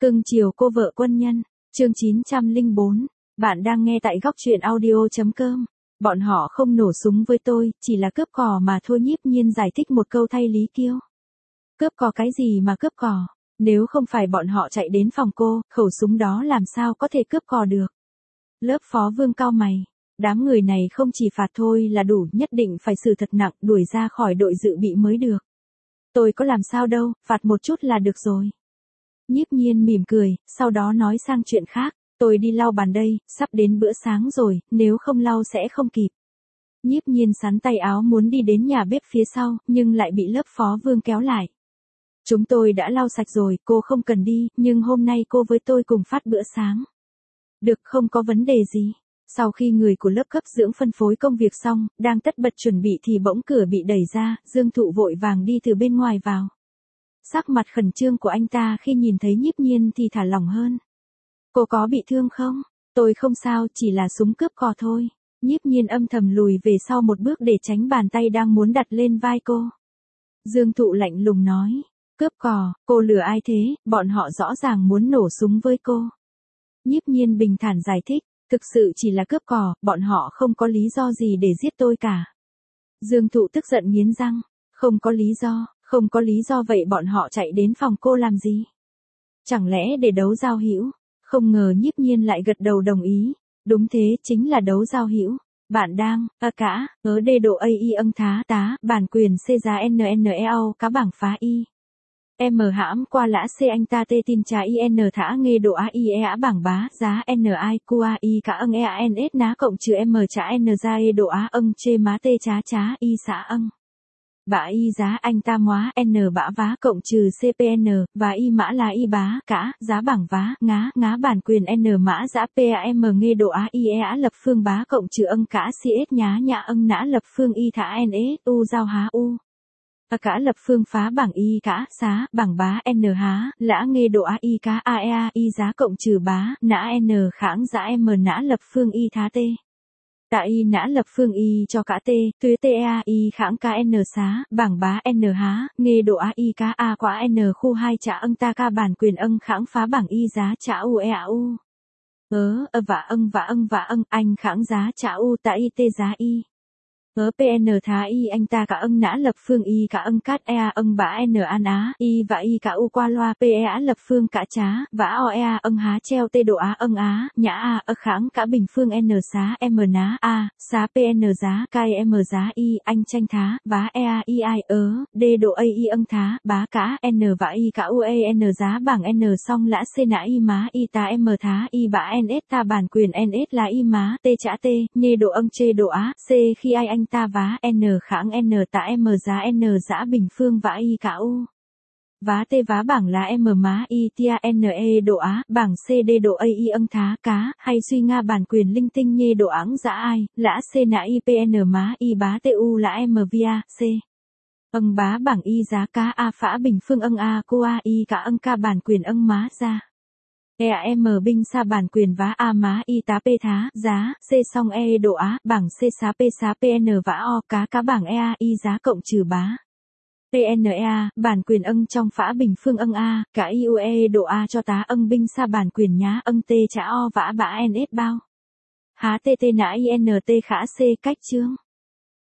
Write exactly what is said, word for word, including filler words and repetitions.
Cưng chiều cô vợ quân nhân, chương chín trăm lẻ bốn, bạn đang nghe tại góc truyện audio.com. Bọn họ không nổ súng với tôi, chỉ là cướp cò mà thôi. Nhiếp Nhiên giải thích một câu thay Lý Kiêu. Cướp cò cái gì mà cướp cò, nếu không phải bọn họ chạy đến phòng cô, khẩu súng đó làm sao có thể cướp cò được. Lớp Phó Vương cau mày, đám người này không chỉ phạt thôi là đủ, nhất định phải xử thật nặng, đuổi ra khỏi đội dự bị mới được. Tôi có làm sao đâu, phạt một chút là được rồi. Nhiếp Nhiên mỉm cười, sau đó nói sang chuyện khác, tôi đi lau bàn đây, sắp đến bữa sáng rồi, nếu không lau sẽ không kịp. Nhiếp Nhiên sắn tay áo muốn đi đến nhà bếp phía sau, nhưng lại bị lớp Phó Vương kéo lại. Chúng tôi đã lau sạch rồi, cô không cần đi, nhưng hôm nay cô với tôi cùng phát bữa sáng. Được, không có vấn đề gì. Sau khi người của lớp cấp dưỡng phân phối công việc xong, đang tất bật chuẩn bị thì bỗng cửa bị đẩy ra, Dương Thụ vội vàng đi từ bên ngoài vào. Sắc mặt khẩn trương của anh ta khi nhìn thấy Nhiếp Nhiên thì thả lỏng hơn. Cô có bị thương không? Tôi không sao, chỉ là súng cướp cò thôi. Nhiếp Nhiên âm thầm lùi về sau một bước để tránh bàn tay đang muốn đặt lên vai cô. Dương Thụ lạnh lùng nói, cướp cò, cô lừa ai thế, bọn họ rõ ràng muốn nổ súng với cô. Nhiếp Nhiên bình thản giải thích, thực sự chỉ là cướp cò, bọn họ không có lý do gì để giết tôi cả. Dương Thụ tức giận nghiến răng, không có lý do, không có lý do vậy bọn họ chạy đến phòng cô làm gì? Chẳng lẽ để đấu giao hữu? Không ngờ Nhiếp Nhiên lại gật đầu đồng ý, đúng thế, chính là đấu giao hữu. Bạn đang, a cả, ớ đê độ a i âng thá tá, bản quyền c giá n n e o cá bảng phá y. M hãm qua lã c anh ta tê tin trà in thả nghe độ a i e á bảng bá giá n i q a i cả âng e a n s ná cộng trừ m trả n ra e độ á âng chê má tê chá chá y xã âng. Bả y giá anh ta móa n bả vá cộng trừ cpn, và y mã là y bá, cả, giá bảng vá, ngá, ngá bản quyền n mã giá pam nghe độ a i e á lập phương bá cộng trừ âng cả cs nhá nhã âng nã lập phương y thả ns u giao há u. A cả lập phương phá bảng y cả, xá, bảng bá n há, lã nghe độ a i cá a e a y giá cộng trừ bá, nã n kháng giá m nã lập phương y thá t. Tạ y nã lập phương y cho cả t, tuế t e a y kháng k n xá, bảng bá n há, nghe độ a y cá a quả n khu hai trả âng ta ca bản quyền âng kháng phá bảng y giá trả u e a u. Ớ, ơ vả âng vả âng vả âng, anh kháng giá trả u tạ y t giá y. Ớ pn thá y anh ta cả âng nã lập phương y cả âng cát ea âng bả n an á, y và y cả u qua loa p e á lập phương cả trá, vả o ea âng há treo t độ á âng á, nhã a ơ kháng cả bình phương n xá m ná a, xá pn giá k m giá y, anh tranh thá, vá ea y ai ớ, d độ a y âng thá, bá cả n và y cả u a n giá bảng n song lã c nã y má y tá m thá y bả ns ta bản quyền ns là y má t trả t, nhê độ âng chê độ á, c khi ai anh ta vá n kháng n tạ m giá n giã bình phương vã y cả u. Vá t vá bảng là m má y tia n e độ á, bảng c d độ a y âng thá cá, hay suy nga bản quyền linh tinh nhê độ áng giã ai, lã c nã y pn má y bá t u là m via, c. Âng bá bảng y giá cá a phã bình phương âng a cô a y cả âng ca bản quyền âng má ra. E M binh sa bản quyền vá a má y tá p thá, giá, c song e độ á, bảng c xá p xá pn vã o cá cá bảng e a y giá cộng trừ bá. pn e a, bản quyền âng trong phã bình phương âng a, cả i u e độ a cho tá âng binh sa bản quyền nhá âng t trả o vã bã ns bao. Há tt nã i n t khả c cách chương.